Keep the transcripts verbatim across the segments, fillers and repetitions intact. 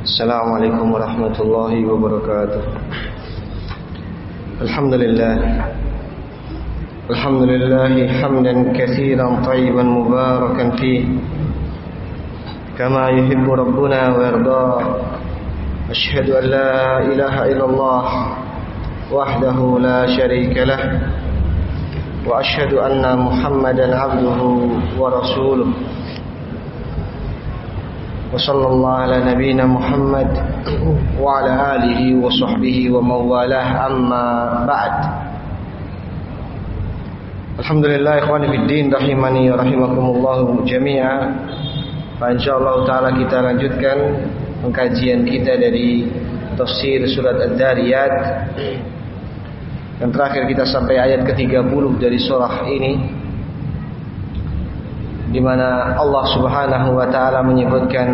Assalamualaikum warahmatullahi wabarakatuh. Alhamdulillah Alhamdulillah hamdan katsiran tayyiban mubarakan fih kama yuhibbu rabbuna wa yarda. Asyhadu an la ilaha illallah wahdahu la syarika lah wa asyhadu anna Muhammadan abduhu wa rasuluh. Wa sallallahu ala nabiyyina Muhammad wa ala alihi wa sahbihi wa mawalah, amma ba'd. Alhamdulillah ikhwani fiddin rahimani rahimakumullah jami'a. Insyaallah taala kita lanjutkan pengkajian kita dari tafsir surat Ad-Dariyat. Yang terakhir kita sampai ayat ke tiga puluh dari surah ini, di mana Allah Subhanahu wa taala menyebutkan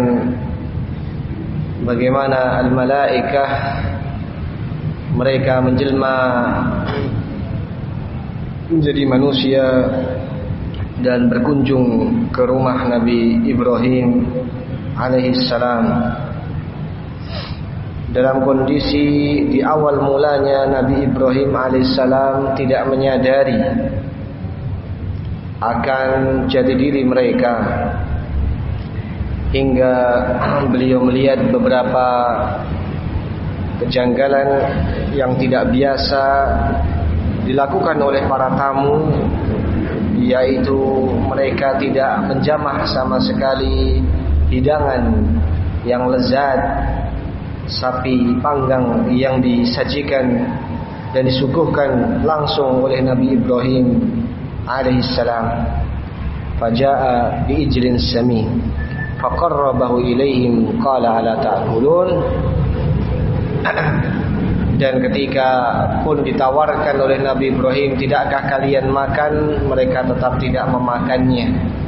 bagaimana al-malaikah mereka menjelma menjadi manusia dan berkunjung ke rumah Nabi Ibrahim alaihissalam dalam kondisi di awal mulanya Nabi Ibrahim alaihissalam tidak menyadari akan jati diri mereka, hingga beliau melihat beberapa kejanggalan yang tidak biasa dilakukan oleh para tamu, yaitu mereka tidak menjamah sama sekali hidangan yang lezat, sapi panggang yang disajikan dan disuguhkan langsung oleh Nabi Ibrahim alaihissalam. Faja'a biijlin samin faqarrabahu ilaihim qala ala ta'kulun. Dan ketika pun ditawarkan oleh Nabi Ibrahim, tidakkah kalian makan, mereka tetap tidak memakannya.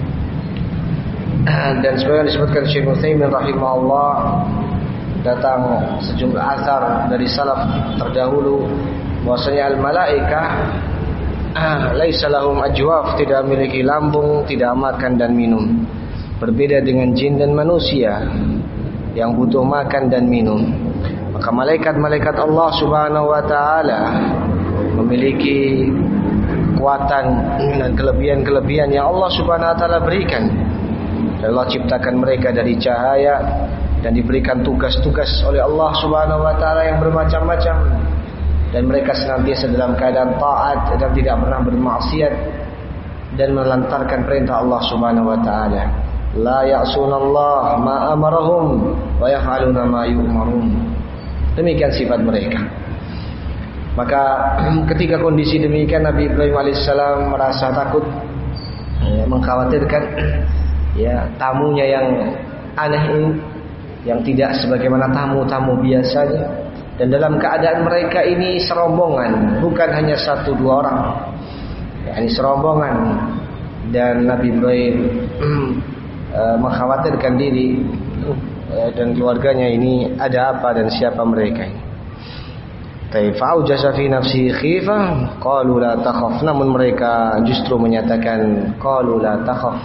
Dan sebagaimana disebutkan Syekh Utsaimin rahimahullah, datang sejumlah asar dari salaf terdahulu bahwasanya al-malaikah Ah, laisa lahum ajwaf, tidak memiliki lambung, tidak makan dan minum. Berbeda dengan jin dan manusia yang butuh makan dan minum. Maka malaikat-malaikat Allah Subhanahu wa taala memiliki kekuatan dan kelebihan-kelebihan yang Allah Subhanahu wa taala berikan. Allah ciptakan mereka dari cahaya dan diberikan tugas-tugas oleh Allah Subhanahu wa taala yang bermacam-macam. Dan mereka senantiasa dalam keadaan taat dan tidak pernah bermaksiat dan melantarkan perintah Allah Subhanahu wa taala. La ya'sunallah ma amarahum wa yaf'aluna ma yu'marun. Demikian sifat mereka. Maka ketika kondisi demikian, Nabi Ibrahim alaihissalam merasa takut, ya, mengkhawatirkan ya tamunya yang aneh ini, yang tidak sebagaimana tamu-tamu biasanya. Dan dalam keadaan mereka ini serombongan, bukan hanya satu dua orang, ya, ini serombongan. Dan Nabi Ibrahim uh, mengkhawatirkan diri uh, dan keluarganya ini ada apa dan siapa mereka ini. Fa'aujasa fi nafsi khifah qalu la takhaf, namun mereka justru menyatakan qalu la takhaf,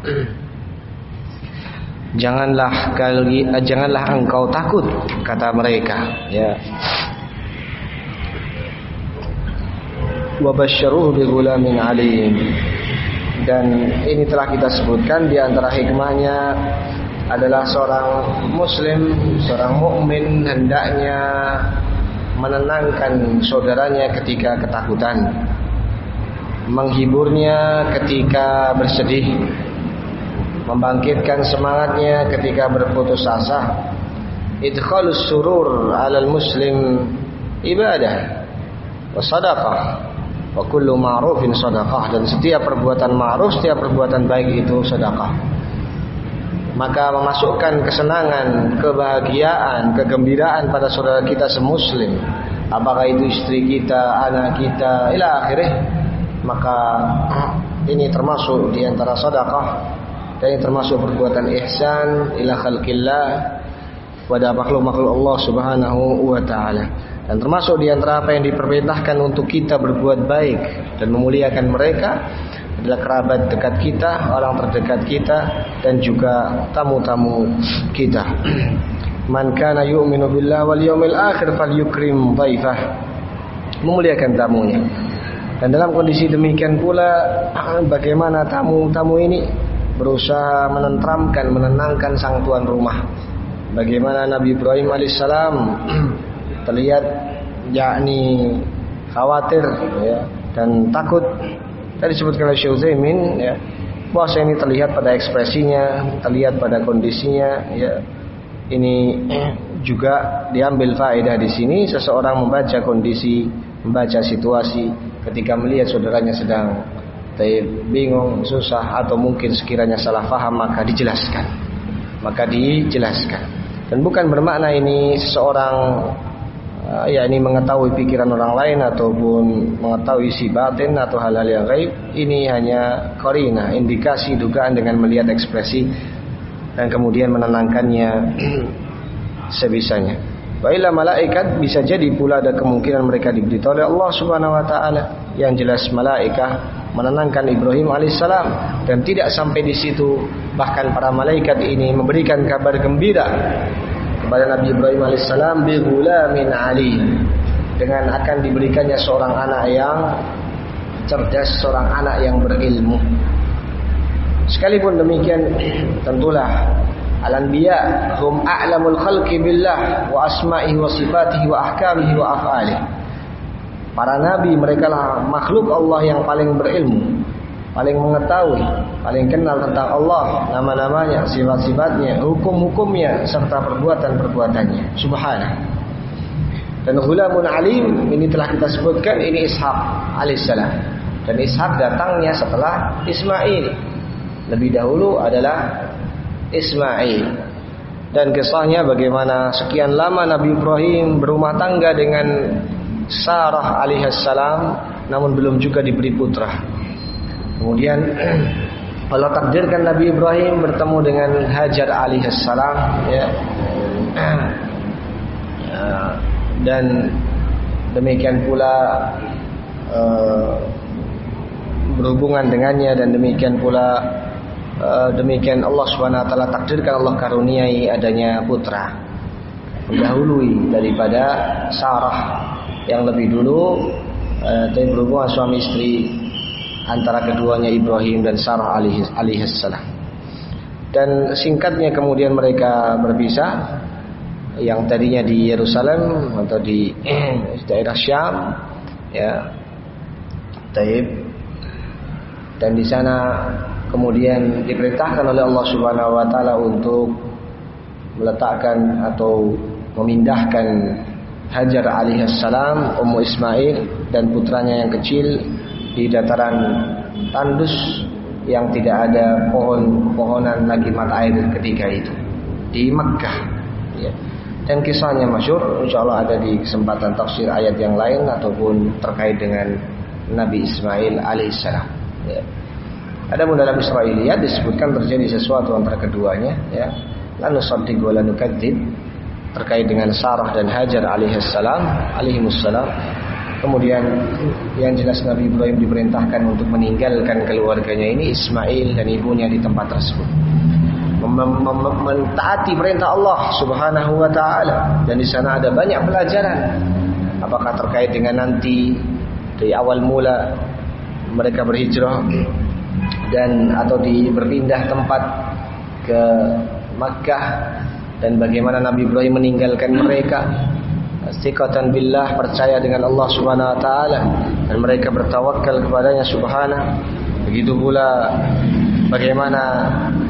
Janganlah kali, janganlah engkau takut, kata mereka. Ya. Wa basyaruhu bi ghulamin alim. Dan ini telah kita sebutkan di antara hikmahnya adalah seorang muslim, seorang mukmin hendaknya menenangkan saudaranya ketika ketakutan, menghiburnya ketika bersedih, membangkitkan semangatnya ketika berputus asa. Idkhalus surur 'alal muslim ibadah wa sadaqah wa kullu ma'rufin sadaqah. Dan setiap perbuatan ma'ruf, setiap perbuatan baik itu sedekah. Maka memasukkan kesenangan, kebahagiaan, kegembiraan pada saudara kita semuslim, apakah itu istri kita, anak kita, ila akhirih, maka ini termasuk di antara sedekah. Dan ini termasuk perbuatan ihsan ila khalqillah, pada makhluk-makhluk Allah Subhanahu wa taala. Dan termasuk di antara apa yang diperintahkan untuk kita berbuat baik dan memuliakan mereka adalah kerabat dekat kita, orang terdekat kita, dan juga tamu-tamu kita. Man kana yu'minu billahi wal yawmil akhir falyukrim dhaifah. Memuliakan tamunya. Dan dalam kondisi demikian pula bagaimana tamu-tamu ini berusaha menenteramkan, menenangkan sang tuan rumah. Bagaimana Nabi Ibrahim alaihissalam terlihat yakni khawatir ya, dan takut. Tadi disebutkan oleh Syekh Utsaimin ya, bahwa ini terlihat pada ekspresinya, terlihat pada kondisinya ya. Ini juga diambil faedah di sini, seseorang membaca kondisi, membaca situasi ketika melihat saudaranya sedang bingung, susah, atau mungkin sekiranya salah faham, maka dijelaskan. Maka dijelaskan. Dan bukan bermakna ini seseorang uh, ya ini mengetahui pikiran orang lain ataupun mengetahui isi batin atau hal-hal yang gaib. Ini hanya qarina, indikasi, dugaan dengan melihat ekspresi dan kemudian menenangkannya sebisanya. Wa illa malaikat, bisa jadi pula ada kemungkinan mereka diberitahu oleh Allah Subhanahu wa taala. Yang jelas malaikat menenangkan Ibrahim alaihissalam, dan tidak sampai di situ, bahkan para malaikat ini memberikan kabar gembira kepada Nabi Ibrahim alaihissalam bi ghulamin alim, dengan akan diberikannya seorang anak yang cerdas, seorang anak yang berilmu. Sekalipun demikian, tentulah al-anbiya hum a'lamul khalqi billah wa asma'ihi wa sifatihi wa ahkamihi wa af'alihi. Para nabi, mereka lah makhluk Allah yang paling berilmu, paling mengetahui, paling kenal tentang Allah, nama-namanya, sifat-sifatnya, hukum-hukumnya, serta perbuatan-perbuatannya. Subhanallah. Dan ghulamun alim ini telah kita sebutkan, ini Ishaq alaihissalam. Dan Ishaq datangnya setelah Ismail. Lebih dahulu adalah Ismail. Dan kisahnya bagaimana sekian lama Nabi Ibrahim berumah tangga dengan Sarah alaihissalam, namun belum juga diberi putra. Kemudian Allah takdirkan Nabi Ibrahim bertemu dengan Hajar alaihissalam ya. Dan demikian pula uh, berhubungan dengannya, dan demikian pula uh, demikian Allah Subhanahu wa taala takdirkan, Allah karuniai adanya putra, mendahului daripada Sarah yang lebih dulu uh, tapi berhubungan suami istri antara keduanya Ibrahim dan Sarah alaihissalam. Dan singkatnya kemudian mereka berpisah, yang tadinya di Yerusalem atau di daerah Syam ya, Taib, dan di sana kemudian diperintahkan oleh Allah Subhanahu wa taala untuk meletakkan atau memindahkan Hajar alaihissalam, Ummu Ismail dan putranya yang kecil di dataran tandus yang tidak ada pohon-pohonan lagi mata air ketika itu di Mekkah ya. Dan kisahnya masyhur, insyaallah ada di kesempatan tafsir ayat yang lain ataupun terkait dengan Nabi Ismail alaihissalam ya. Adapun dalam Israiliyat disebutkan terjadi sesuatu antara keduanya ya, la nusaddiq wa la nukadzib, terkait dengan Sarah dan Hajar alaihissalam alaihimussalam. Kemudian yang jelas Nabi Ibrahim diperintahkan untuk meninggalkan keluarganya ini, Ismail dan ibunya, di tempat tersebut, mem- mem- mentaati perintah Allah Subhanahu wa taala. Dan di sana ada banyak pelajaran, apakah terkait dengan nanti dari awal mula mereka berhijrah dan atau di berpindah tempat ke Makkah, dan bagaimana Nabi Ibrahim meninggalkan mereka istiqatan billah, percaya dengan Allah Subhanahu wa taala, dan mereka bertawakal kepadanya subhanahu. Begitu pula bagaimana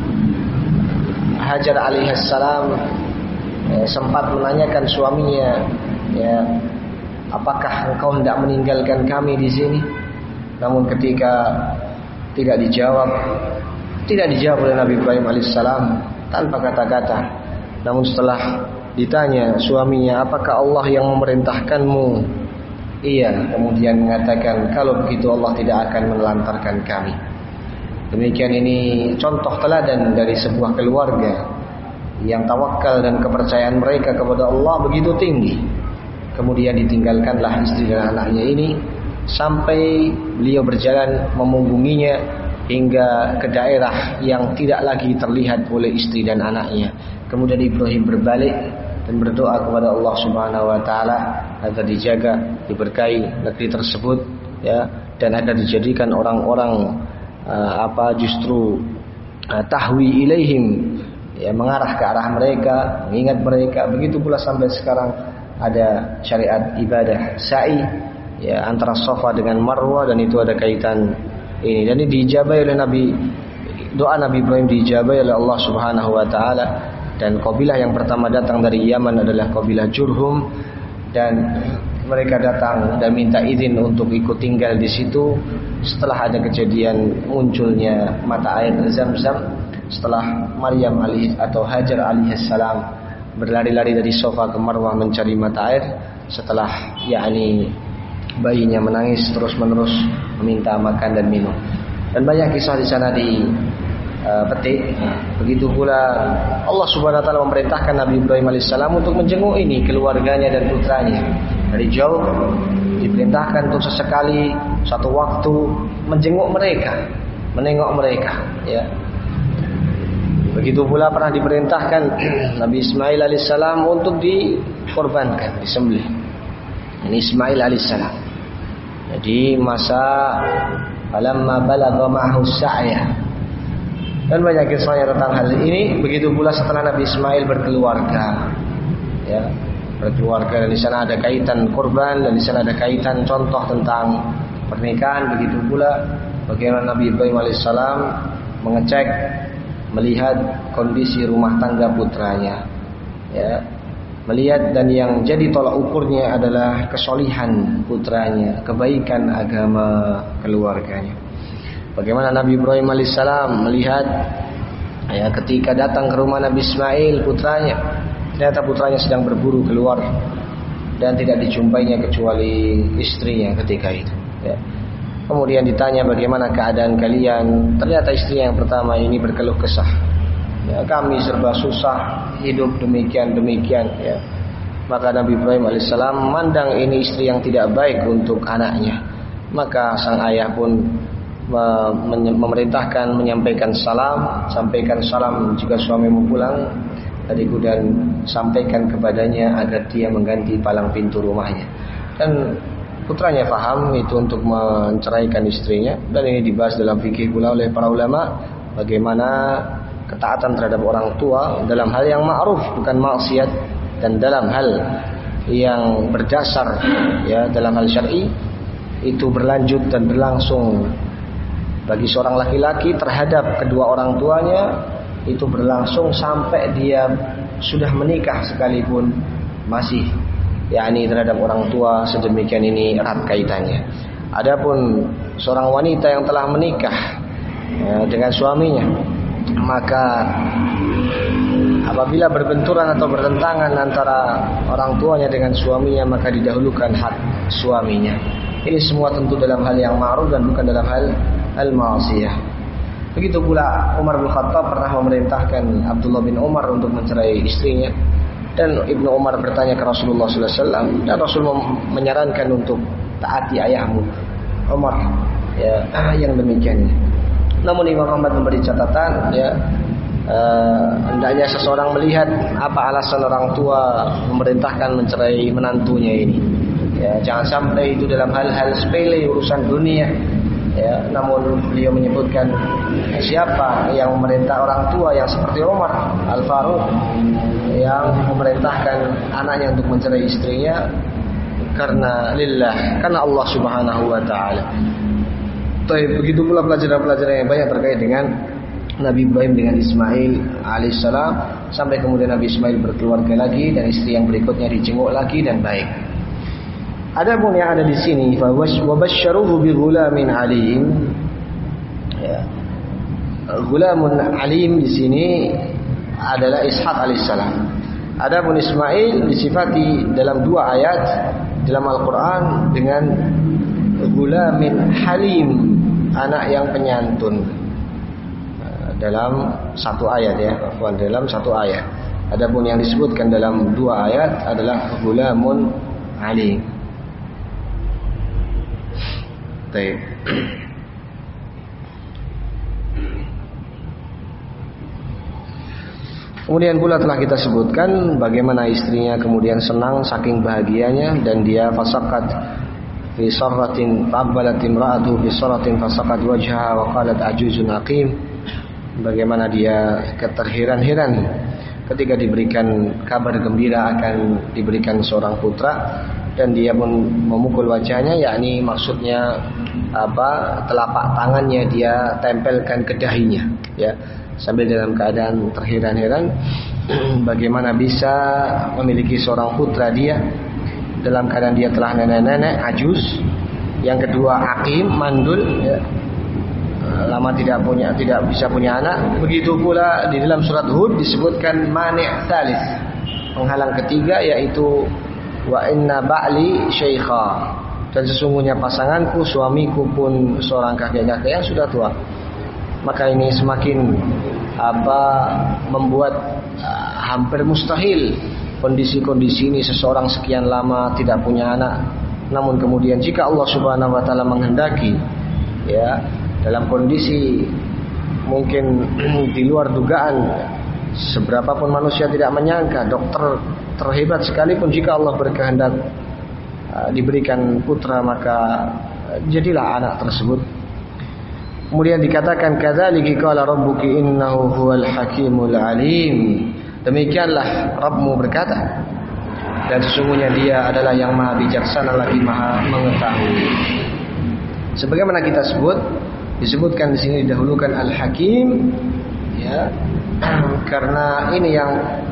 Hajar alaihissalam eh, sempat menanyakan suaminya ya, apakah engkau hendak meninggalkan kami di sini? Namun ketika tidak dijawab, tidak dijawab oleh Nabi Ibrahim alaihissalam tanpa kata-kata. Namun setelah ditanya suaminya, apakah Allah yang memerintahkanmu? Iya, kemudian mengatakan, kalau begitu Allah tidak akan menelantarkan kami. Demikian ini contoh teladan dari sebuah keluarga yang tawakal dan kepercayaan mereka kepada Allah begitu tinggi. Kemudian ditinggalkanlah istri dan anaknya ini sampai beliau berjalan memunggunginya hingga ke daerah yang tidak lagi terlihat oleh istri dan anaknya. Kemudian Ibrahim berbalik dan berdoa kepada Allah Subhanahu wa taala agar dijaga, diberkahi negeri tersebut ya, dan agar dijadikan orang-orang uh, apa justru uh, tahwi ilaihim, ya, mengarah ke arah mereka, mengingat mereka. Begitu pula sampai sekarang ada syariat ibadah sa'i ya antara Safa dengan Marwah, dan itu ada kaitan ini, dan ini diijabahi oleh Nabi. Doa Nabi Ibrahim diijabahi oleh Allah Subhanahu wa taala, dan kabilah yang pertama datang dari Yaman adalah kabilah Jurhum, dan mereka datang dan minta izin untuk ikut tinggal di situ setelah ada kejadian munculnya mata air Zam-Zam, setelah Maryam alaihi atau Hajar alaihissalam berlari-lari dari Safa ke Marwah mencari mata air, setelah yakni bayinya menangis terus-menerus meminta makan dan minum. Dan banyak kisah di sana di uh, petik. Begitu pula Allah Subhanahu wa taala memerintahkan Nabi Ibrahim alaihissalam untuk menjenguk ini keluarganya dan putranya dari jauh. Diperintahkan untuk sesekali satu waktu menjenguk mereka, menengok mereka ya. Begitu pula pernah diperintahkan Nabi Ismail alaihissalam untuk dikorbankan, disembelih. Ini Ismail alaihissalam. Jadi masa falamma balagha ma'ahu sa'ya, dan banyak kisahnya tentang hal ini. Begitu pula setelah Nabi Ismail berkeluarga, ya, berkeluarga, dan di sana ada kaitan kurban, dan di sana ada kaitan contoh tentang pernikahan. Begitu pula bagaimana Nabi Ibrahim alaihissalam mengecek, melihat kondisi rumah tangga putranya, ya, melihat, dan yang jadi tolak ukurnya adalah kesolihan putranya, kebaikan agama keluarganya. Bagaimana Nabi Ibrahim alaihissalam melihat ya, ketika datang ke rumah Nabi Ismail putranya, ternyata putranya sedang berburu keluar dan tidak dijumpainya kecuali istrinya ketika itu ya. Kemudian ditanya bagaimana keadaan kalian, ternyata istrinya yang pertama ini berkeluh kesah ya, kami serba susah hidup demikian-demikian ya. Maka Nabi Ibrahim alaihissalam memandang ini istri yang tidak baik untuk anaknya. Maka sang ayah pun memerintahkan menyampaikan salam, sampaikan salam jika suamimu pulang tadiku, dan sampaikan kepadanya agar dia mengganti palang pintu rumahnya. Dan putranya faham itu untuk menceraikan istrinya, dan ini dibahas dalam fikih pula oleh para ulama bagaimana ketaatan terhadap orang tua dalam hal yang ma'ruf bukan maksiat, dan dalam hal yang berdasar ya dalam hal syar'i itu berlanjut dan berlangsung bagi seorang laki-laki terhadap kedua orang tuanya, itu berlangsung sampai dia sudah menikah sekalipun masih yakni terhadap orang tua sedemikian ini erat kaitannya. Adapun seorang wanita yang telah menikah ya, dengan suaminya, maka apabila berbenturan atau bertentangan antara orang tuanya dengan suaminya, maka didahulukan hak suaminya. Ini semua tentu dalam hal yang ma'ruf dan bukan dalam hal al-ma'siyah. Begitu pula Umar bin Khattab pernah memerintahkan Abdullah bin Umar untuk mencerai istrinya, dan Ibnu Umar bertanya ke Rasulullah sallallahu alaihi wasallam, dan Rasul menyarankan untuk taati ayahmu Umar ya, yang demikian. Namun Imam Ahmad memberi catatan ya, uh, hendaknya seseorang melihat apa alasan orang tua memerintahkan mencerai menantunya ini ya, jangan sampai itu dalam hal-hal sepele urusan dunia ya. Namun beliau menyebutkan siapa yang memerintah orang tua yang seperti Umar Al-Faruq yang memerintahkan anaknya untuk mencerai istrinya karena lillah, karena Allah Subhanahu wa taala. Baik, begitu pula pelajaran-pelajaran yang banyak terkait dengan Nabi Ibrahim dengan Ismail alaihissalam, sampai kemudian Nabi Ismail berkeluarga lagi dan istri yang berikutnya dijenguk lagi dan baik. Adapun yang ada di sini fa wabasyyaruhu bi ghulamin alim. Ya. Ghulamun alim di sini adalah Ishaq alaihissalam. Adapun Ismail disifati dalam dua ayat dalam Al-Qur'an dengan ghulamin halim, anak yang penyantun. Dalam satu ayat ya, dalam satu ayat. Adapun yang disebutkan dalam dua ayat adalah ghulamun alim. Baik. Kemudian pula telah kita sebutkan bagaimana istrinya kemudian senang saking bahagianya dan dia fasakat fi sarratin faqbalat imra'atu bi sarratin fasakat wajhaha wa qalat ajuzun aqim. Bagaimana dia keterheran-heran ketika diberikan kabar gembira akan diberikan seorang putra dan dia pun memukul wajahnya, yakni maksudnya apa, telapak tangannya dia tempelkan ke dahinya, ya, sambil dalam keadaan terheran-heran bagaimana bisa memiliki seorang putra dia dalam keadaan dia telah nenek-nenek ajuz, yang kedua aqim mandul, ya, lama tidak punya tidak bisa punya anak. Begitu pula di dalam surat Hud disebutkan mani' tsalis, penghalang ketiga, yaitu wa inna ba'li syaikha, dan sesungguhnya pasanganku, suamiku pun seorang kakek-kakek yang sudah tua. Maka ini semakin apa membuat uh, hampir mustahil kondisi-kondisi ini, seseorang sekian lama tidak punya anak. Namun kemudian jika Allah Subhanahu wa taala menghendaki, ya, dalam kondisi mungkin di luar dugaan, seberapapun manusia tidak menyangka, dokter terhebat sekalipun, jika Allah berkehendak uh, diberikan putra, maka uh, jadilah anak tersebut. Kemudian dikatakan kadzalika qala rabbuki innahu huwal hakimul alim, demikianlah Rabbmu berkata, dan sesungguhnya dia adalah yang maha bijaksana lagi maha mengetahui. Sebagaimana kita sebut, disebutkan di sini didahulukan al-hakim, ya, karena ini yang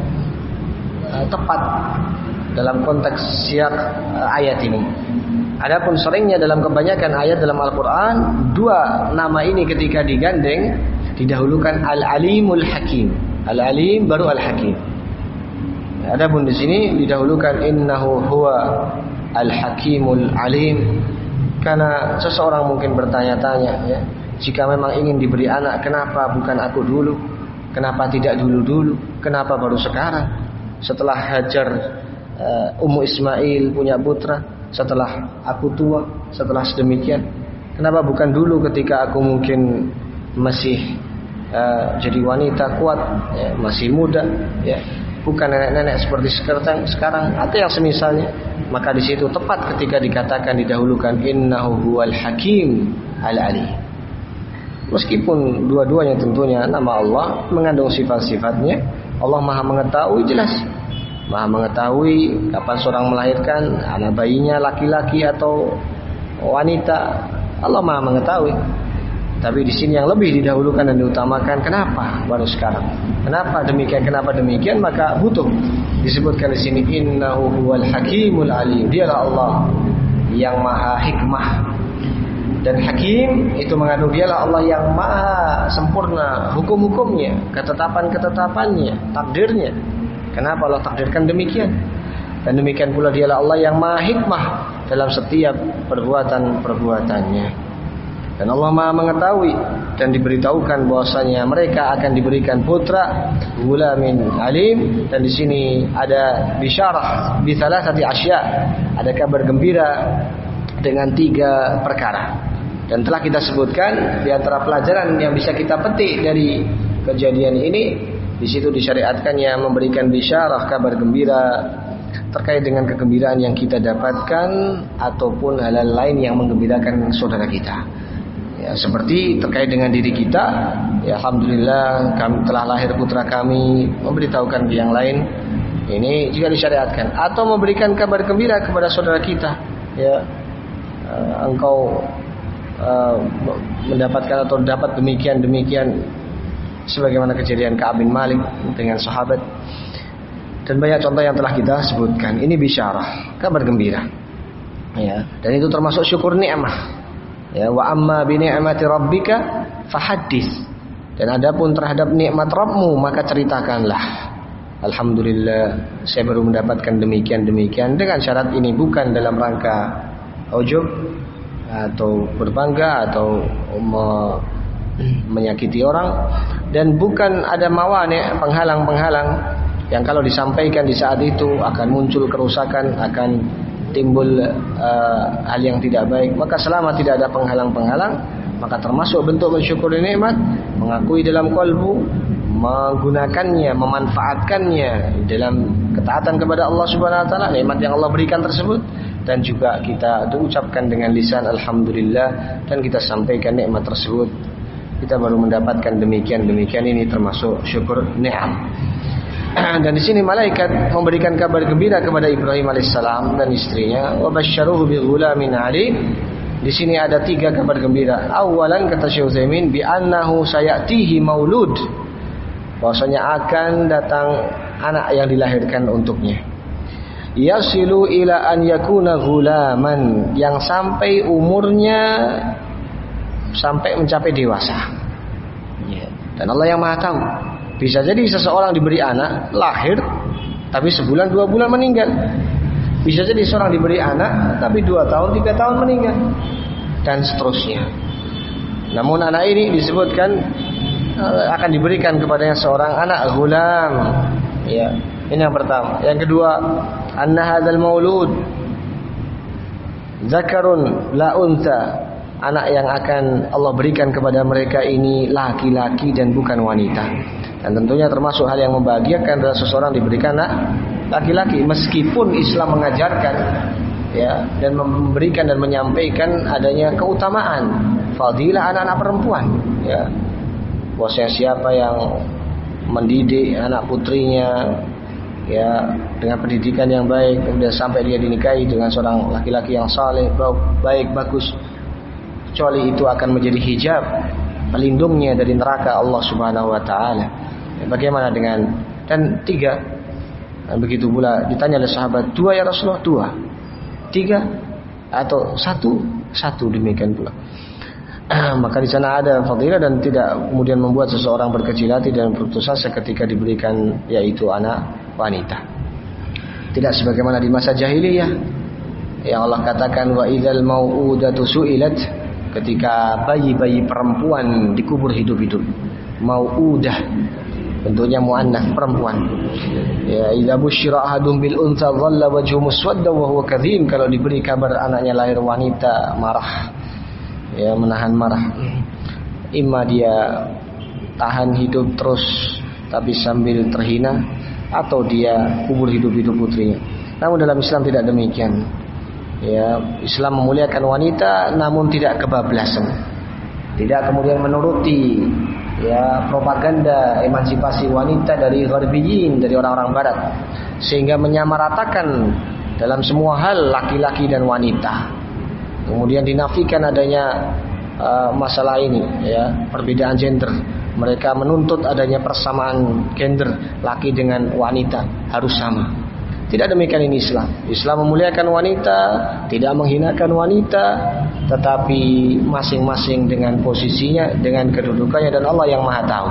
uh, tepat dalam konteks siyak uh, ayat ini. Adapun seringnya dalam kebanyakan ayat dalam Al-Quran, dua nama ini ketika digandeng didahulukan Al-Alimul Hakim. Al-Alim baru Al-Hakim. Adapun di sini didahulukan innahu huwa Al-Hakimul Alim, karena seseorang mungkin bertanya-tanya, ya, jika memang ingin diberi anak, kenapa bukan aku dulu? Kenapa tidak dulu-dulu? Kenapa baru sekarang? Setelah Hajar uh, Ummu Ismail punya putra, setelah aku tua, setelah sedemikian, kenapa bukan dulu ketika aku mungkin masih uh, jadi wanita kuat, ya, masih muda, ya, bukan nenek-nenek seperti sekarang sekarang atau yang semisalnya. Maka di situ tepat ketika dikatakan didahulukan innahu huwal hakim al-alim. Meskipun dua-duanya tentunya nama Allah mengandung sifat-sifatnya, Allah maha mengetahui jelas, maha mengetahui kapan seorang melahirkan anak bayinya laki-laki atau wanita. Allah maha mengetahui. Tapi di sini yang lebih didahulukan dan diutamakan, kenapa baru sekarang? Kenapa demikian? Kenapa demikian? Maka butuh disebutkan di sini innahu huwal hakimul alim. Dialah Allah yang maha hikmah. Dan hakim itu mengandung dialah Allah yang maha sempurna hukum-hukumnya, ketetapan-ketetapannya, takdirnya. Kenapa Allah takdirkan demikian? Dan demikian pula dialah Allah yang maha hikmah dalam setiap perbuatan-perbuatannya. Dan Allah maha mengetahui dan diberitahukan bahwasanya mereka akan diberikan putra gulamin alim. Dan di sini ada bisyarah bi thalathati asya, ada kabar gembira dengan tiga perkara. Dan telah kita sebutkan di antara pelajaran yang bisa kita petik dari kejadian ini, di situ disyariatkannya memberikan bisyarah kabar gembira terkait dengan kegembiraan yang kita dapatkan ataupun hal-hal lain yang menggembirakan saudara kita. Ya, seperti terkait dengan diri kita, ya, alhamdulillah kami telah lahir putra kami, memberitahukan ke yang lain, ini juga disyariatkan. Atau memberikan kabar gembira kepada saudara kita, ya, uh, engkau uh, mendapatkan atau dapat demikian demikian, sebagaimana kejadian Ka'ab bin Malik dengan sahabat. Dan banyak contoh yang telah kita sebutkan. Ini bisyarah, kabar gembira, ya, dan itu termasuk syukur nikmah. Ya, wa amma bi ni'mati rabbika fahaddits. Dan adapun terhadap nikmat Rabbmu maka ceritakanlah. Alhamdulillah saya baru mendapatkan demikian-demikian, dengan syarat ini bukan dalam rangka ujub atau berbangga atau me- menyakiti orang, dan bukan ada mawani, penghalang-penghalang yang kalau disampaikan di saat itu akan muncul kerusakan, akan timbul uh, hal yang tidak baik. Maka selama tidak ada penghalang-penghalang, maka termasuk bentuk mensyukuri nikmat, mengakui dalam kalbu, menggunakannya, memanfaatkannya dalam ketaatan kepada Allah Subhanahu wa taala, nikmat yang Allah berikan tersebut, dan juga kita ucapkan dengan lisan alhamdulillah dan kita sampaikan nikmat tersebut, kita baru mendapatkan demikian-demikian. Ini termasuk syukur ni'am. Dan di sini malaikat memberikan kabar gembira kepada Ibrahim alaihissalam dan istrinya, wa basyaruhu bi ghulamin alim. Di sini ada tiga kabar gembira. Awalan, kata Syekh Utsaimin, bi annahu sayatihi maulud, bahwasanya akan datang anak yang dilahirkan untuknya. Yasilu ila an yakuna ghulaman, yang sampai umurnya sampai mencapai dewasa. Dan Allah yang Maha tahu. Bisa jadi seseorang diberi anak, lahir, tapi sebulan dua bulan meninggal. Bisa jadi seorang diberi anak, tapi dua tahun tiga tahun meninggal, dan seterusnya. Namun anak ini disebutkan akan diberikan kepadanya seorang anak ghulam. Ya, ini yang pertama. Yang kedua, anna hadzal maulud zakarun la untha, anak yang akan Allah berikan kepada mereka ini laki-laki dan bukan wanita. Dan tentunya termasuk hal yang membahagiakan adalah seseorang diberikan anak laki-laki, meskipun Islam mengajarkan ya dan memberikan dan menyampaikan adanya keutamaan fadilah anak-anak perempuan, ya. Bahwasanya siapa yang mendidik anak putrinya ya dengan pendidikan yang baik, kemudian sampai dia dinikahi dengan seorang laki-laki yang saleh, baik, bagus, kecuali itu akan menjadi hijab pelindungnya dari neraka Allah Subhanahu wa taala. Bagaimana dengan dan tiga? Dan begitu pula ditanya oleh sahabat, dua ya Rasulullah, dua, tiga atau satu, satu demikian pula. Maka di sana ada fadilah dan tidak kemudian membuat seseorang berkecil hati dan berputus asa ketika diberikan yaitu anak wanita. Tidak sebagaimana di masa jahiliyah yang Allah katakan wa idzal mau'udatu su'ilat, ketika bayi-bayi perempuan dikubur hidup-hidup. Mau'udah bentuknya muannats, perempuan. Ya, idza busyira ahadum bil untha dhalla wajhu muswadda wa huwa kadhim, kalau diberi kabar anaknya lahir wanita, marah. Ya, menahan marah. Imma dia tahan hidup terus tapi sambil terhina, atau dia kubur hidup-hidup putrinya. Namun dalam Islam tidak demikian. Ya, Islam memuliakan wanita namun tidak kebablasan. Tidak kemudian menuruti ya propaganda emansipasi wanita dari gharbiyin, dari orang-orang barat, sehingga menyamaratakan dalam semua hal laki-laki dan wanita. Kemudian dinafikan adanya uh, masalah ini ya, perbedaan gender. Mereka menuntut adanya persamaan gender, laki dengan wanita harus sama. Tidak demikian ini Islam. Islam memuliakan wanita, tidak menghinakan wanita, tetapi masing-masing dengan posisinya, dengan kedudukannya, dan Allah yang Maha tahu.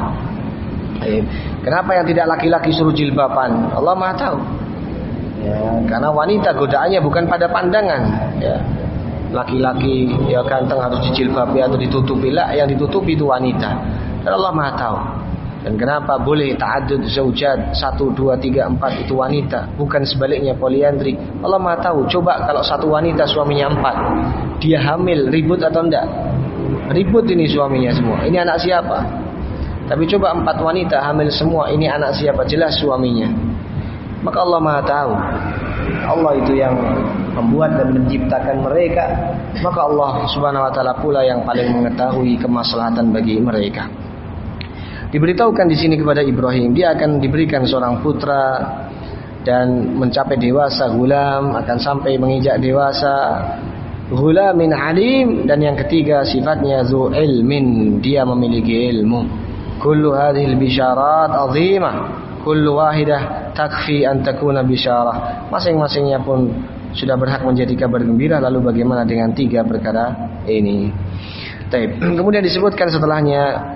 Kenapa yang tidak laki-laki suruh jilbaban? Allah Maha tahu. Ya, karena wanita godaannya bukan pada pandangan. Ya. Laki-laki ya ganteng harus dijilbabi atau ditutupi, lah yang ditutupi itu wanita. Dan Allah Maha tahu. Dan kenapa boleh ta'addud zaujat, satu, dua, tiga, empat itu wanita, bukan sebaliknya poliandri? Allah Maha tahu. Coba kalau satu wanita suaminya empat, dia hamil, ribut atau enggak? Ribut ini suaminya semua. Ini anak siapa? Tapi coba empat wanita hamil semua, ini anak siapa? Jelas suaminya. Maka Allah Maha tahu. Allah itu yang membuat dan menciptakan mereka. Maka Allah Subhanahu wa taala pula yang paling mengetahui kemaslahatan bagi mereka. Diberitahukan di sini kepada Ibrahim, dia akan diberikan seorang putra dan mencapai dewasa, gulam, akan sampai menginjak dewasa, gulamin alim, dan yang ketiga sifatnya zu ilmin, dia memiliki ilmu. Kullu hadhil bisyarat azimah, kullu wahidah takfi an takuna bisyarah. Masing-masingnya pun sudah berhak menjadi kabar gembira. Lalu bagaimana dengan tiga perkara ini? Taib. Kemudian disebutkan setelahnya,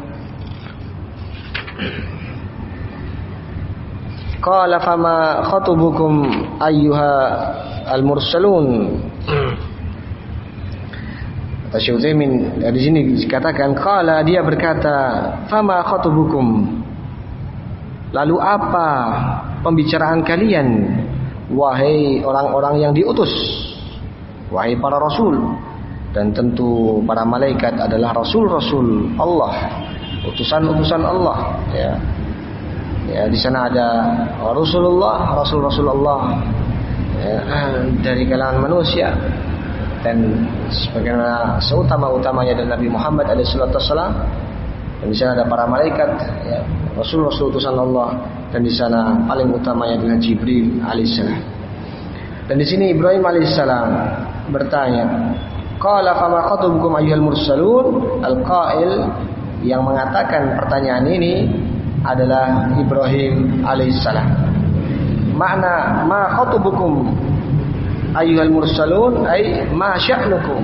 qala fama khatubukum ayyuha al-mursalun. Kata Syekh Utsaimin di sini dikatakan qala, dia berkata, fama khatubukum, lalu apa pembicaraan kalian wahai orang-orang yang diutus, wahai para rasul. Dan tentu para malaikat adalah rasul-rasul Allah, utusan-utusan Allah ya. Ya, di sana ada Rasulullah, Rasul Rasulullah ya, dari kalangan manusia, dan sebagaimana seutama-utamanya dari Nabi Muhammad alaihi salatu wassalam. Dan di sana ada para malaikat, ya, Rasul-Rasul utusan Allah, dan di sana paling utamanya adalah Jibril alaihissalam. Dan di sini Ibrahim alaihissalam bertanya, qala fama khatubukum ayyuhal mursalun. Al-qail yang mengatakan pertanyaan ini adalah Ibrahim alaihissalam. Makna ma khatubukum ayyuhal mursalun ay ma sya'nukum.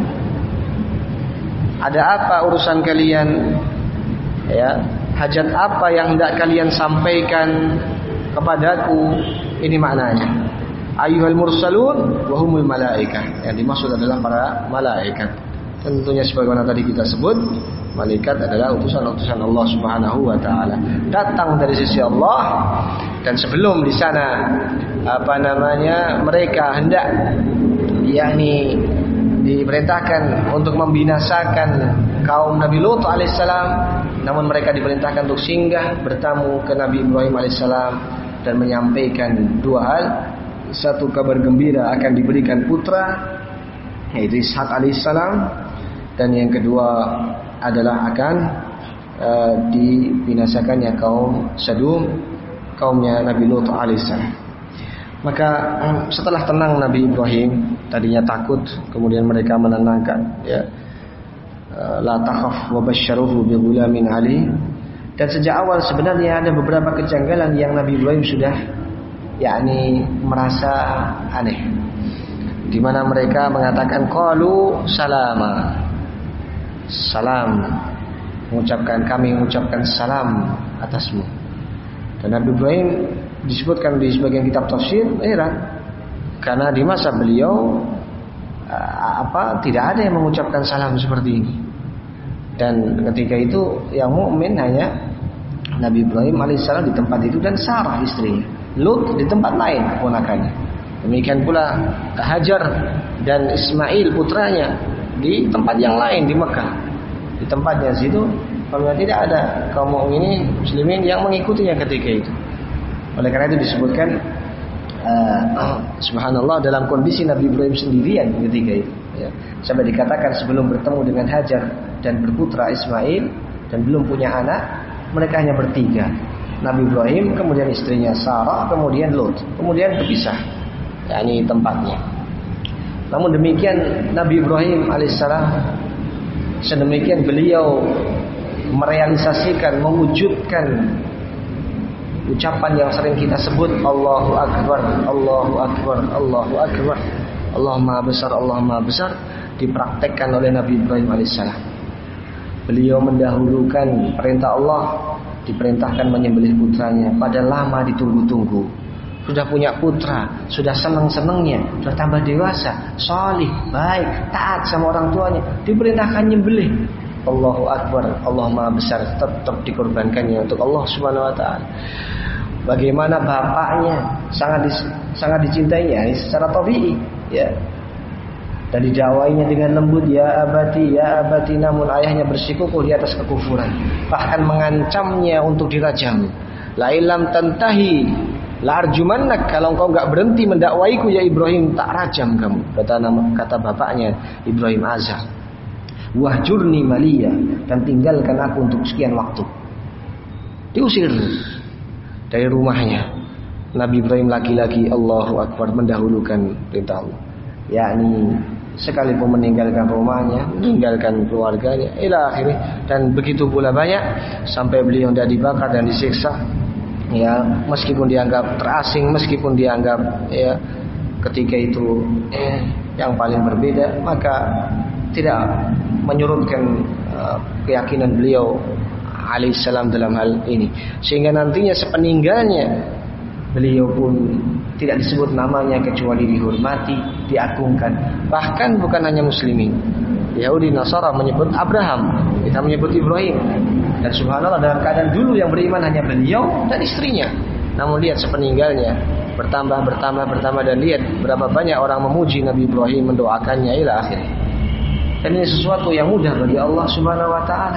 Ada apa urusan kalian? Ya, hajat apa yang hendak kalian sampaikan kepadaku? Ini maknanya. Ayyuhal mursalun wa humul malaikah. Yang dimaksud adalah para malaikat. Tentunya sebagaimana tadi kita sebut, malaikat adalah utusan-utusan Allah Subhanahu wa taala. Datang dari sisi Allah, dan sebelum di sana apa namanya mereka hendak yakni diperintahkan untuk membinasakan kaum Nabi Lut alaihissalam, namun mereka diperintahkan untuk singgah bertamu ke Nabi Ibrahim alaihissalam dan menyampaikan dua hal. Satu, kabar gembira akan diberikan putra yaitu Ishak alaihissalam, dan yang kedua adalah akan uh, dibinasakannya kaum Sadum, kaumnya Nabi Lut alaihissalam. Maka setelah tenang Nabi Ibrahim, tadinya takut, kemudian mereka menenangkan, ya, la takhaf wa basyaruhu bi ghulamin ali. Dan sejak awal sebenarnya ada beberapa kejanggalan yang Nabi Ibrahim sudah yakni merasa aneh, di mana mereka mengatakan qalu salama, salam, mengucapkan kami mengucapkan salam atasmu. Dan Nabi Ibrahim disebutkan di sebagian kitab tafsir heran, karena di masa beliau apa tidak ada yang mengucapkan salam seperti ini. Dan ketika itu yang mukmin hanya Nabi Ibrahim alaihissalam di tempat itu dan Sarah istrinya, Lut di tempat lain ponakannya. Demikian pula Hajar dan Ismail putranya di tempat yang lain di Mekah. Di tempatnya situ kalau tidak ada kaum mukminin muslimin yang mengikutinya ketika itu. Oleh karena itu disebutkan uh, subhanallah dalam kondisi Nabi Ibrahim sendirian ketika itu, ya. Sampai dikatakan sebelum bertemu dengan Hajar dan berputra Ismail dan belum punya anak, mereka hanya bertiga. Nabi Ibrahim, kemudian istrinya Sarah, kemudian Lut, kemudian berpisah, yakni tempatnya. Namun demikian Nabi Ibrahim alaihissalam sedemikian beliau merealisasikan, mewujudkan ucapan yang sering kita sebut Allahu Akbar, Allahu Akbar, Allahu Akbar, Allah Maha Besar, Allah Maha Besar, dipraktekkan oleh Nabi Ibrahim alaihissalam. Beliau mendahulukan perintah Allah, diperintahkan menyembelih putranya, pada lama ditunggu-tunggu. Sudah punya putra, sudah senang-senangnya, sudah tambah dewasa, salih, baik, taat sama orang tuanya, diperintahkan nyembelih. Allahu Akbar, Allah Maha Besar, tetap dikorbankannya untuk Allah Subhanahu wa taala. Bagaimana bapaknya sangat dis, sangat dicintainya ini secara tabii, ya. Dan didakwainya dengan lembut, ya abati, ya abati, namun ayahnya bersikukuh di atas kekufuran, bahkan mengancamnya untuk dirajam. La ilam tantahi la arjumannak, kalau engkau enggak berhenti mendakwaiku ya Ibrahim, tak rajam kamu, kata nama kata bapaknya Ibrahim Azza. Wahjurni maliya, dan tinggalkan aku untuk sekian waktu. Diusir dari rumahnya. Nabi Ibrahim laki-laki, Allahu Akbar, mendahulukan perintah Allah, yakni sekalipun meninggalkan rumahnya, meninggalkan keluarganya, ila akhirnya. Dan begitu pula banyak sampai beliau tidak dibakar dan disiksa, ya, meskipun dianggap terasing, meskipun dianggap ya ketika itu eh, yang paling berbeda, maka tidak menyurutkan uh, keyakinan beliau alaihissalam dalam hal ini, sehingga nantinya sepeninggalnya beliau pun tidak disebut namanya kecuali dihormati, diagungkan. Bahkan bukan hanya muslimin, Yahudi Nasara menyebut Abraham, kita menyebut Ibrahim. Dan subhanallah dalam keadaan dulu yang beriman hanya beliau dan istrinya. Namun lihat sepeninggalnya bertambah bertambah bertambah, dan lihat berapa banyak orang memuji Nabi Ibrahim, mendoakannya ila akhir. Dan ini sesuatu yang mudah bagi Allah Subhanahu wa taala.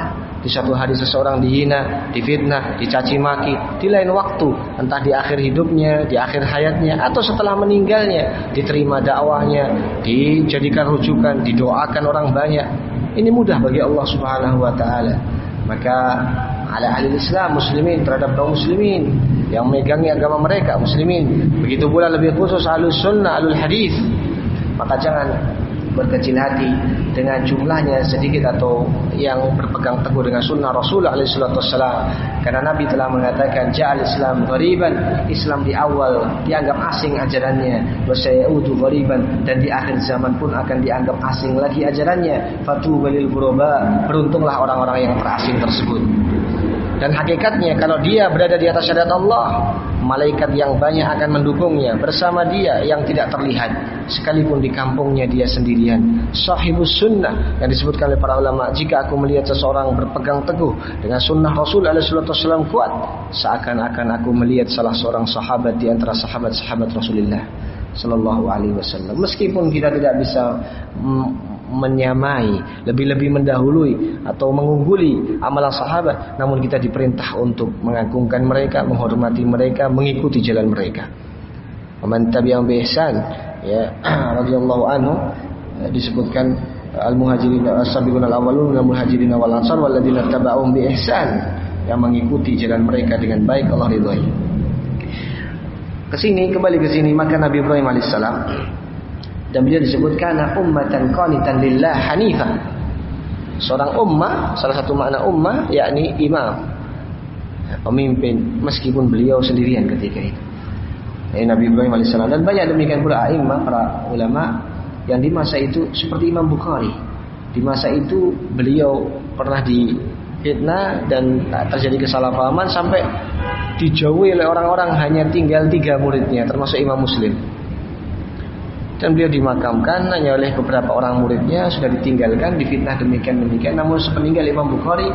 Di satu hari seseorang dihina, difitnah, dicaci maki. Di lain waktu, entah di akhir hidupnya, di akhir hayatnya, atau setelah meninggalnya, diterima dakwahnya, dijadikan rujukan, didoakan orang banyak. Ini mudah bagi Allah Subhanahu wa taala. Maka ala ahli Islam muslimin terhadap kaum muslimin yang memegangi agama mereka muslimin, begitu pula lebih khusus ahlus sunnah, ahlul hadis, maka jangan berkecil hati dengan jumlahnya sedikit atau yang berpegang teguh dengan sunnah Rasulullah alaihi salatu wassalam. Karena Nabi telah mengatakan ja'al Islam ghariban, Islam di awal dianggap asing ajarannya, wa sayaudu ghariban, dan di akhir zaman pun akan dianggap asing lagi ajarannya. Fatuba lil ghuraba, beruntunglah orang-orang yang terasing tersebut. Dan hakikatnya kalau dia berada di atas syariat Allah, malaikat yang banyak akan mendukungnya bersama dia yang tidak terlihat, sekalipun di kampungnya dia sendirian. Sahibus sunnah yang disebutkan oleh para ulama, jika aku melihat seseorang berpegang teguh dengan sunnah Rasul alaihi salatu wasallam kuat, seakan-akan aku melihat salah seorang sahabat di antara sahabat-sahabat Rasulullah sallallahu alaihi wasallam. Meskipun kita tidak bisa mm, menyamai, lebih-lebih mendahului atau mengungguli amalan sahabat, namun kita diperintah untuk mengagungkan mereka, menghormati mereka, mengikuti jalan mereka. Man tabi'ahum bi ihsan, ya radhiyallahu anhu, disebutkan al-muhajirin as-sabiqun al-awwalun minal muhajirin wal ansar walladzina tabauhum bi ihsan, yang mengikuti jalan mereka dengan baik Allah ridhoi. Kesini kembali ke sini, maka Nabi Ibrahim alaihissalam, dan beliau disebutkan ummatan qanitan lillah hanifah. Seorang ummah, salah satu makna ummah yakni imam, pemimpin, meskipun beliau sendirian ketika itu. Ya, Nabi Ibrahim alaihissalam. Dan banyak demikian pula a'immah, para ulama yang di masa itu seperti Imam Bukhari. Di masa itu beliau pernah difitnah dan terjadi kesalahpahaman sampai dijauhi oleh orang-orang, hanya tinggal tiga muridnya termasuk Imam Muslim. Dan beliau dimakamkan hanya oleh beberapa orang muridnya, sudah ditinggalkan, difitnah demikian-demikian. Namun sepeninggal Imam Bukhari,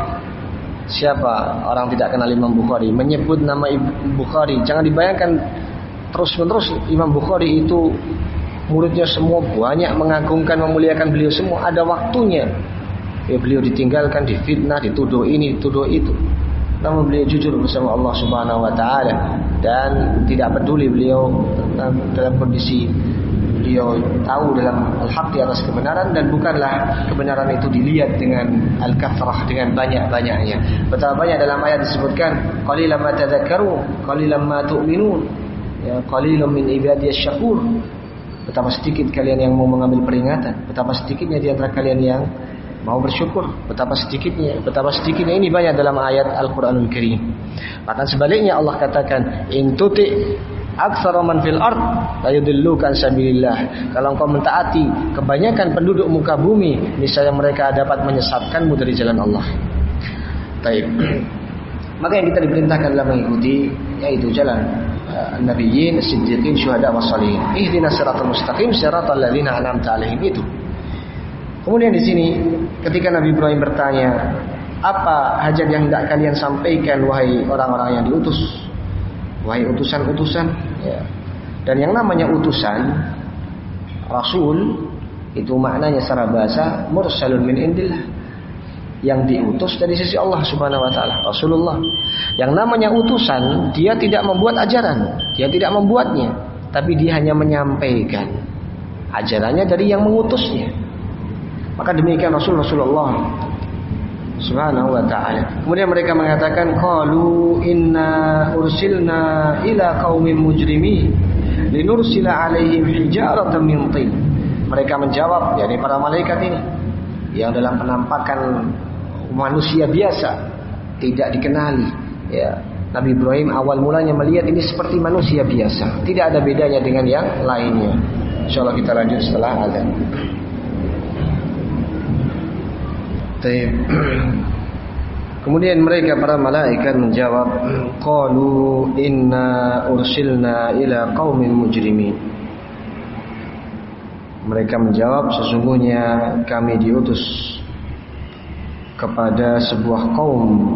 siapa orang tidak kenal Imam Bukhari, menyebut nama Imam Bukhari. Jangan dibayangkan terus-menerus Imam Bukhari itu muridnya semua banyak mengagungkan, memuliakan beliau semua. Ada waktunya ya, beliau ditinggalkan, difitnah, dituduh ini, dituduh itu. Namun beliau jujur bersama Allah Subhanahu wa taala dan tidak peduli beliau dalam kondisi beliau tahu dalam al-haq, di atas kebenaran, dan bukanlah kebenaran itu dilihat dengan al-kathrah, dengan banyak-banyaknya. Betapa banyak dalam ayat disebutkan qalilan ma tadhakkarun, qalilan ma tu'minun, ya qalilun min ibadiyasy syakur. Betapa sedikit kalian yang mau mengambil peringatan, betapa sedikitnya di antara kalian yang mau bersyukur, betapa sedikitnya, betapa sedikitnya. Ini banyak dalam ayat Al-Qur'anul Karim. Bahkan sebaliknya Allah katakan in tuti aktsara man fil ard la yudillukan sabilillah. Kalau engkau mentaati kebanyakan penduduk muka bumi, niscaya mereka dapat menyesatkanmu dari jalan Allah. Baik. Maka yang kita diperintahkan adalah mengikuti, yaitu jalan uh, nabiyyin, siddiqin, syuhada, wassalihin. Ihdinas siratal mustaqim, siratal ladzina an'amta 'alaihim. Itu. Kemudian di sini ketika Nabi Ibrahim bertanya, apa hajat yang hendak kalian sampaikan wahai orang-orang yang diutus, wahai utusan-utusan, ya. Dan yang namanya utusan, Rasul, itu maknanya secara bahasa mursalun min indillah, yang diutus dari sisi Allah Subhanahu wa taala, Rasulullah. Yang namanya utusan, dia tidak membuat ajaran, dia tidak membuatnya, tapi dia hanya menyampaikan ajarannya dari yang mengutusnya. Maka demikian Rasul Rasulullah Subhanahu wa ta'ala. Kemudian mereka mengatakan qalu inna ursilna ila qaumin mujrimin linursila alaihim hijaratan min tin. Mereka menjawab, yakni para malaikat ini yang dalam penampakan manusia biasa, tidak dikenali, ya. Nabi Ibrahim awal mulanya melihat ini seperti manusia biasa, tidak ada bedanya dengan yang lainnya. Insyaallah kita lanjut setelah azan. Kemudian mereka para malaikat menjawab, qalu inna ursilna ila qaumin mujrimin. Mereka menjawab, sesungguhnya kami diutus kepada sebuah kaum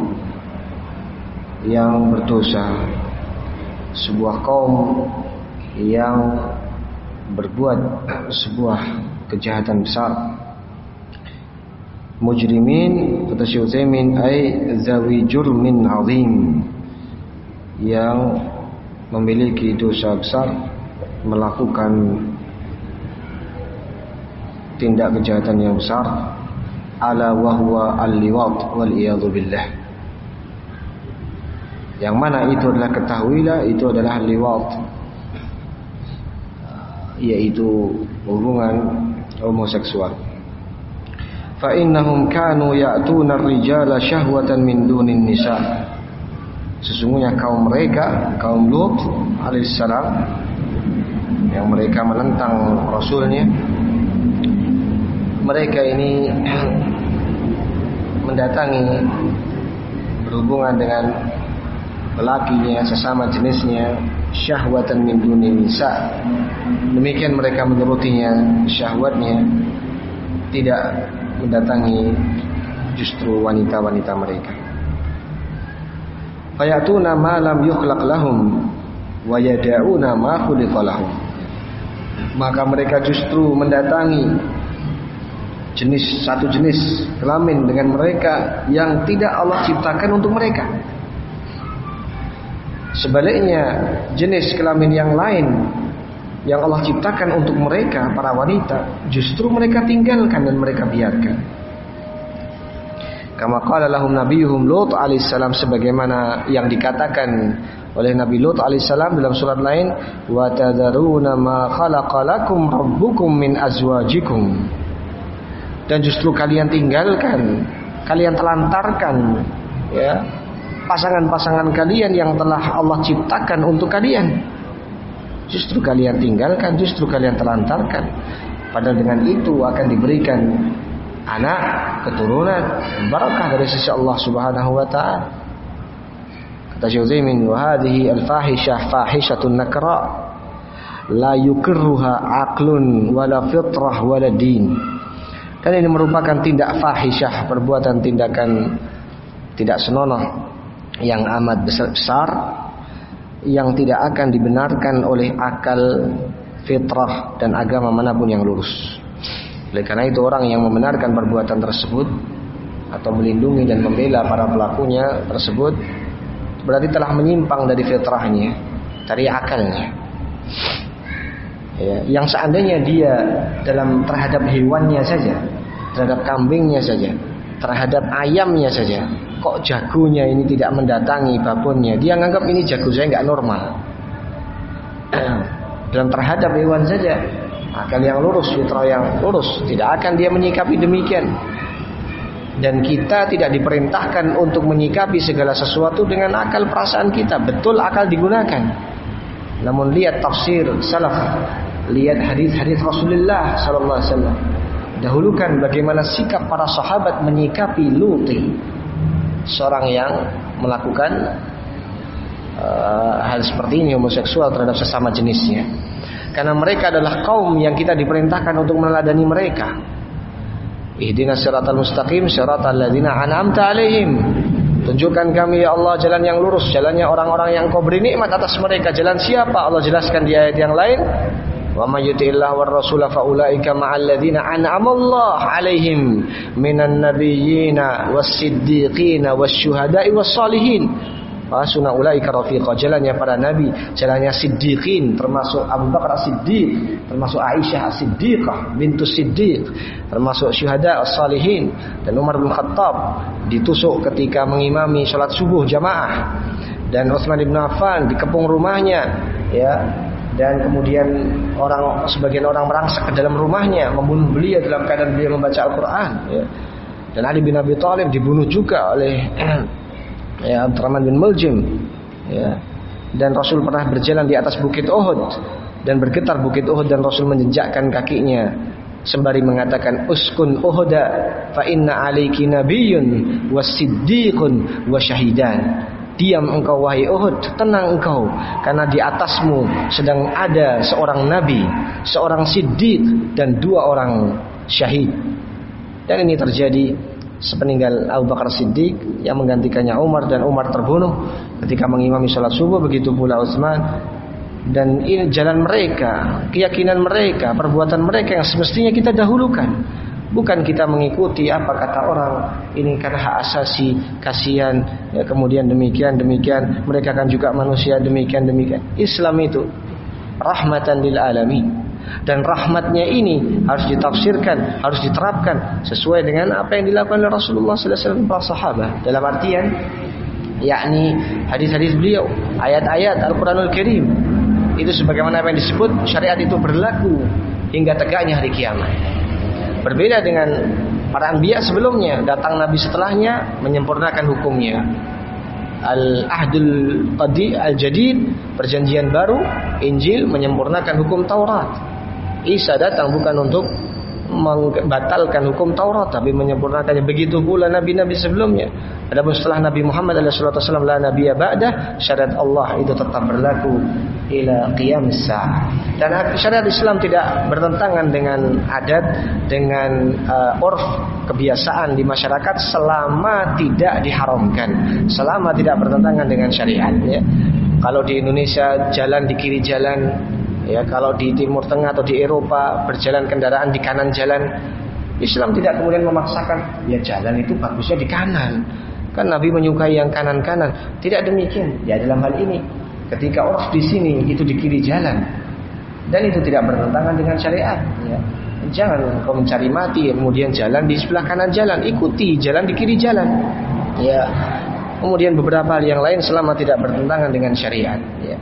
yang berdosa, sebuah kaum yang berbuat sebuah kejahatan besar. Mujrimin kata Syekh Utsaimin ai zawi jurmin azim, yang memiliki dosa besar, melakukan tindak kejahatan yang besar. Ala wahwa al-liwat wal iyadhu billah, yang mana itu adalah, ketahuilah itu adalah liwat, yaitu hubungan homoseksual. Fa innahum kanu ya'tuna ar-rijala syahwatan min dunin nisa, sesungguhnya kaum mereka, kaum Lut alaihissalam, yang mereka menentang Rasulnya, mereka ini mendatangi, berhubungan dengan lelakinya, sesama jenisnya, syahwatan min dunin nisa. Demikian mereka menurutinya syahwatnya, tidak mendatangi justru wanita-wanita mereka. Fayatuna ma lam yukhlaq lahum wa yada'una ma khuliqa lahum, maka mereka justru mendatangi jenis satu jenis kelamin dengan mereka yang tidak Allah ciptakan untuk mereka. Sebaliknya, jenis kelamin yang lain yang Allah ciptakan untuk mereka, para wanita, justru mereka tinggalkan dan mereka biarkan. Kama qala lahum nabiyuhum Lut alaihissalam, sebagaimana yang dikatakan oleh Nabi Lut alaihissalam dalam surat lain, wa tadharuna ma khalaqa lakum rabbukum min azwajikum, dan justru kalian tinggalkan, kalian telantarkan ya pasangan-pasangan kalian yang telah Allah ciptakan untuk kalian. Justru kalian tinggalkan, justru kalian telantarkan. Padahal dengan itu akan diberikan anak, keturunan, barakah dari sisi Allah Subhanahu wa taala. Kata Syekh Utsaimin, wa hadhihi al-fahishah fahishatun nakra la yukirruha aqlun wala fitrah wala din. Dan ini merupakan tindak fahisyah, perbuatan tindakan tidak senonoh yang amat besar, yang tidak akan dibenarkan oleh akal, fitrah, dan agama manapun yang lurus. Oleh karena itu, orang yang membenarkan perbuatan tersebut atau melindungi dan membela para pelakunya tersebut berarti telah menyimpang dari fitrahnya, dari akalnya. Ya, yang seandainya dia dalam terhadap hewannya saja, terhadap kambingnya saja, terhadap ayamnya saja, kok jagonya ini tidak mendatangi babonnya, dia nganggap ini jago saya nggak normal. Dalam terhadap hewan saja, akal yang lurus, fitrah yang lurus, tidak akan dia menyikapi demikian. Dan kita tidak diperintahkan untuk menyikapi segala sesuatu dengan akal perasaan kita. Betul akal digunakan, namun lihat tafsir salaf, lihat hadis-hadis Rasulullah sallallahu alaihi wasallam. Dahulukan bagaimana sikap para sahabat menyikapi Luti, seorang yang melakukan uh, hal seperti ini, homoseksual terhadap sesama jenisnya. Karena mereka adalah kaum yang kita diperintahkan untuk meneladani mereka. Ihdinas siratal mustaqim siratal ladzina an'amta alaihim. Tunjukkan kami ya Allah jalan yang lurus, jalannya orang-orang yang Kau beri nikmat atas mereka. Jalan siapa? Allah jelaskan di ayat yang lain. Wa may yuti'illah war rasula fa ulaika ma'al ladzina an'ama Allah 'alaihim minan nabiyyina was-siddiqina wasyuhada'i was-shalihin. Fasuna ulaika rafiqa, jalannya para nabi, jalannya siddiqin, termasuk Abu Bakar As-Siddiq, termasuk Aisyah As-Siddiqah bintu Siddiq, termasuk syuhada as-salihin, dan Umar bin Khattab ditusuk ketika mengimami salat subuh jamaah, dan Utsman bin Affan dikepung rumahnya, ya. Dan kemudian orang sebagian orang merangsek ke dalam rumahnya, membunuh beliau dalam keadaan beliau membaca Al-Quran, ya. Dan Ali bin Abi Thalib dibunuh juga oleh ya Abdurrahman bin Muljim, ya. Dan Rasul pernah berjalan di atas bukit Uhud dan bergetar bukit Uhud, dan Rasul menjejakkan kakinya sembari mengatakan uskun Uhuda fa inna alaiki nabiyyun wasiddiqun wasyahidan. Diam engkau wahai Uhud, tenang engkau, karena di atasmu sedang ada seorang nabi, seorang siddiq, dan dua orang syahid. Dan ini terjadi sepeninggal Abu Bakar Siddiq yang menggantikannya Umar, dan Umar terbunuh ketika mengimami salat subuh, begitu pula Utsman. Dan ini jalan mereka, keyakinan mereka, perbuatan mereka yang semestinya kita dahulukan. Bukan kita mengikuti apa kata orang, ini karena hak asasi, kasihan, ya, kemudian demikian demikian, mereka kan juga manusia, demikian demikian. Islam itu rahmatan lil alamin, dan rahmatnya ini harus ditafsirkan, harus diterapkan sesuai dengan apa yang dilakukan oleh Rasulullah sallallahu alaihi wasallam para sahabat. Dalam artian, yakni hadis-hadis beliau, ayat-ayat Al-Quranul Karim, itu sebagaimana apa yang disebut syariat itu berlaku hingga tegaknya hari kiamat. Berbeda dengan para anbiya sebelumnya, datang nabi setelahnya menyempurnakan hukumnya. Al-Ahdul Qadi Al-Jadid, perjanjian baru, Injil menyempurnakan hukum Taurat. Isa datang bukan untuk membatalkan hukum Taurat, tapi menyempurnakannya. Begitu pula nabi-nabi sebelumnya. Adapun setelah Nabi Muhammad alaihi wasallam la nabiyya ba'dah, syariat Allah itu tetap berlaku ila qiyamis saah. Dan syariat Islam tidak bertentangan dengan adat, dengan uh, urf, kebiasaan di masyarakat selama tidak diharamkan, selama tidak bertentangan dengan syariat, ya. Kalau di Indonesia jalan di kiri jalan, ya, kalau di Timur Tengah atau di Eropa berjalan kendaraan di kanan jalan, Islam tidak kemudian memaksakan, ya jalan itu bagusnya di kanan, kan Nabi menyukai yang kanan-kanan. Tidak demikian. Ya dalam hal ini, ketika urf di sini itu di kiri jalan, dan itu tidak bertentangan dengan syariat, ya. Jangan kau mencari mati kemudian jalan di sebelah kanan jalan, ikuti jalan di kiri jalan, ya. Kemudian beberapa hal yang lain selama tidak bertentangan dengan syariat, ya.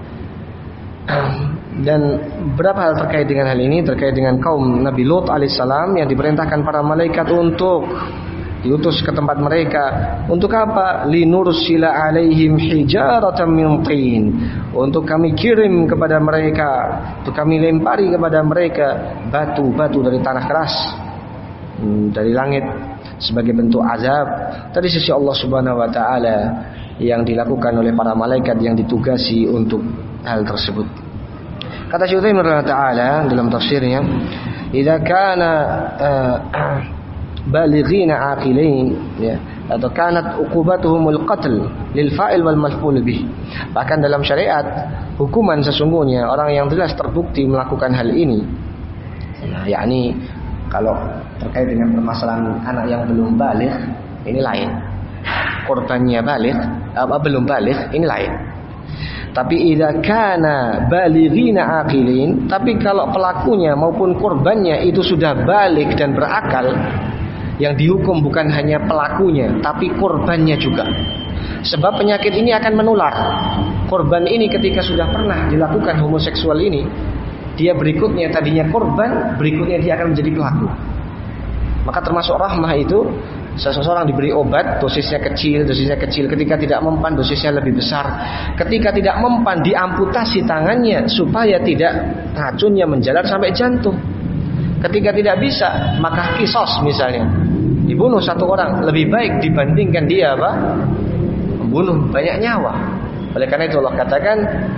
Dan berapa hal terkait dengan hal ini, terkait dengan kaum Nabi Lut alaihissalam yang diperintahkan para malaikat untuk diutus ke tempat mereka. Untuk apa? Linursila alaihim hijaratan min tin, untuk kami kirim kepada mereka, untuk kami lempari kepada mereka batu-batu dari tanah keras, dari langit, sebagai bentuk azab dari sisi Allah Subhanahu wa taala yang dilakukan oleh para malaikat yang ditugasi untuk hal tersebut. Kata Syekh Utsaimin rahimahullah taala dalam tafsirnya, "Idza kana uh, balighina aqilain, ya, atau kanat uqubatuhumul qatl lil fa'il wal maf'ul bih." Bahkan dalam syariat, hukuman sesungguhnya orang yang jelas terbukti melakukan hal ini. Nah, yakni kalau terkait dengan permasalahan anak yang belum baligh, ini lain. Korbannya baligh, apa belum baligh, ini lain. Tapi idza kana balighina aqilin, tapi kalau pelakunya maupun korbannya itu sudah baligh dan berakal, yang dihukum bukan hanya pelakunya tapi korbannya juga. Sebab penyakit ini akan menular. Korban ini ketika sudah pernah dilakukan homoseksual ini, dia berikutnya tadinya korban, berikutnya dia akan menjadi pelaku. Maka termasuk rahmah itu, seseorang diberi obat, dosisnya kecil, dosisnya kecil. Ketika tidak mempan, dosisnya lebih besar. Ketika tidak mempan, diamputasi tangannya supaya tidak racunnya menjalar sampai jantung. Ketika tidak bisa, maka kisos misalnya, dibunuh satu orang, lebih baik dibandingkan dia apa? Membunuh banyak nyawa. Oleh karena itu Allah katakan,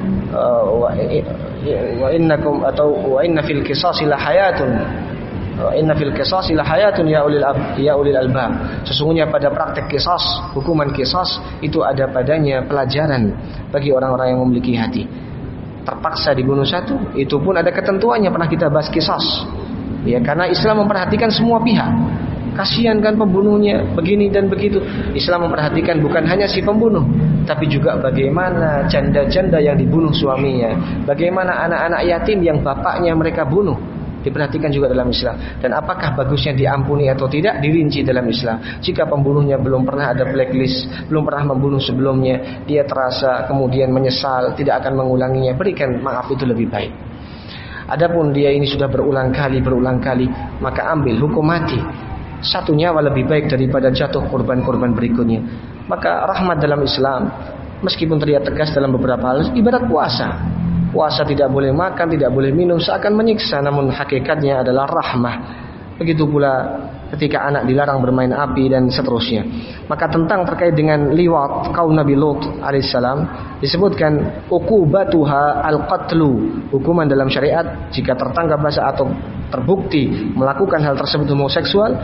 wa innakum atau wa inna fil qisasi la hayatun. Inna fil qisas la hayatun ya ulil ab, ya ulil albab. Sesungguhnya pada praktek qisas, hukuman qisas itu ada padanya pelajaran bagi orang-orang yang memiliki hati. Terpaksa dibunuh satu, itu pun ada ketentuannya, pernah kita bahas qisas. Ya, karena Islam memperhatikan semua pihak. Kasihan kan pembunuhnya, begini dan begitu. Islam memperhatikan bukan hanya si pembunuh, tapi juga bagaimana janda-janda yang dibunuh suaminya, bagaimana anak-anak yatim yang bapaknya mereka bunuh, diperhatikan juga dalam Islam. Dan apakah bagusnya diampuni atau tidak, dirinci dalam Islam. Jika pembunuhnya belum pernah ada blacklist, belum pernah membunuh sebelumnya, dia terasa kemudian menyesal, tidak akan mengulanginya, berikan maaf, itu lebih baik. Adapun dia ini sudah berulang kali, berulang kali, maka ambil hukum mati. Satu nyawa lebih baik daripada jatuh korban-korban berikutnya. Maka rahmat dalam Islam, meskipun terlihat tegas dalam beberapa hal, ibarat puasa. Puasa tidak boleh makan, tidak boleh minum, seakan menyiksa, namun hakikatnya adalah rahmah. Begitu pula ketika anak dilarang bermain api dan seterusnya. Maka tentang terkait dengan liwat kaum Nabi Lut alaihissalam, disebutkan uqubatuha al-qatlu, hukuman dalam syariat jika tertangkap basah atau terbukti melakukan hal tersebut homoseksual,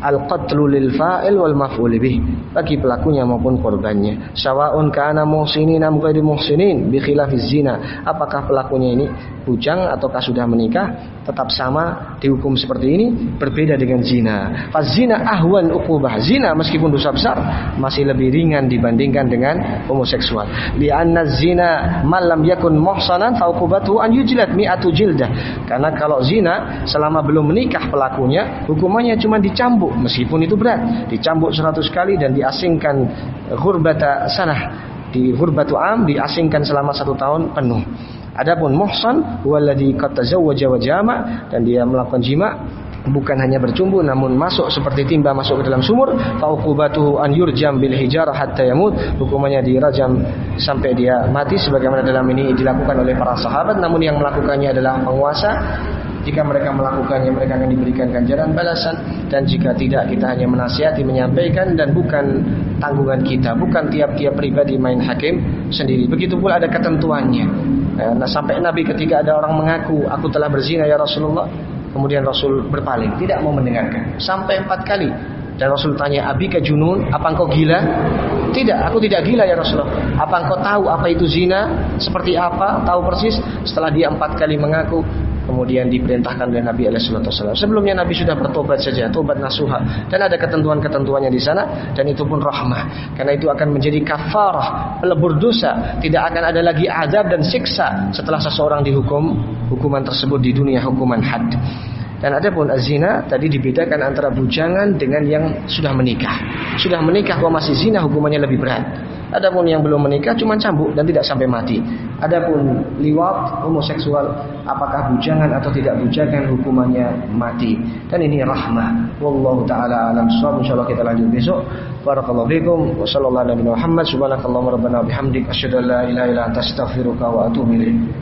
al-qatlu lil fa'il wal maf'ul bih, bagi pelakunya maupun korbannya. Sawa'un kana muhsinin am ghairu muhsinin bi khilafiz zina, apakah pelakunya ini bujang ataukah sudah menikah, tetap sama dihukum seperti ini, berbeda dengan zina. Faz zina ahwan uqubah, zina meskipun dosa besar masih lebih ringan dibandingkan dengan homoseksual. Li'anna zina man lam yakun muhsanan fa uqubatuhu an yujlad mi'atu jildah, karena kalau zina selama belum menikah pelakunya hukumannya cuma dicambuk, meskipun itu berat, dicambuk seratus kali dan diasingkan ghurbata sanah, di ghurbatu am, diasingkan selama satu tahun penuh. Adapun muhsan walladzi qad tazawwaja wa jama', dan dia melakukan jima bukan hanya bercumbu namun masuk seperti timba masuk ke dalam sumur, fauqubatuhu an yurjam bil hijarah hatta yamut, hukumannya dirajam sampai dia mati, sebagaimana dalam ini dilakukan oleh para sahabat. Namun yang melakukannya adalah penguasa. Jika mereka melakukannya, mereka akan diberikan ganjaran balasan, dan jika tidak, kita hanya menasihati, menyampaikan, dan bukan tanggungan kita, bukan tiap-tiap pribadi main hakim sendiri. Begitu pula ada ketentuannya. Nah, sampai Nabi ketika ada orang mengaku, aku telah berzina ya Rasulullah, kemudian Rasul berpaling, tidak mau mendengarkan sampai empat kali. Dan Rasul tanya, abika junun, apa engkau gila? Tidak, aku tidak gila ya Rasulullah. Apa engkau tahu apa itu zina? Seperti apa? Tahu persis? Setelah dia empat kali mengaku, kemudian diperintahkan oleh Nabi alaihi wasallam. Sebelumnya Nabi sudah bertobat saja, tobat nasuha, dan ada ketentuan-ketentuannya di sana, dan itu pun rahmah, karena itu akan menjadi kafarah, pelebur dosa. Tidak akan ada lagi azab dan siksa setelah seseorang dihukum hukuman tersebut di dunia, hukuman had. Dan adapun azina tadi dibedakan antara bujangan dengan yang sudah menikah. Sudah menikah kalau masih zina hukumannya lebih berat. Adapun yang belum menikah cuma cambuk dan tidak sampai mati. Adapun liwat, homoseksual, apakah bujangan atau tidak bujangan hukumannya mati. Dan ini rahmah. Wallahu taala alam shawab. Insyaallah kita lanjut besok. Barakallahu fikum wa sallallahu alaihi wa sallam. Subhanakallahumma rabbana bihamdik asyhadu an la ilaha illa anta astaghfiruka wa atubu ilaik.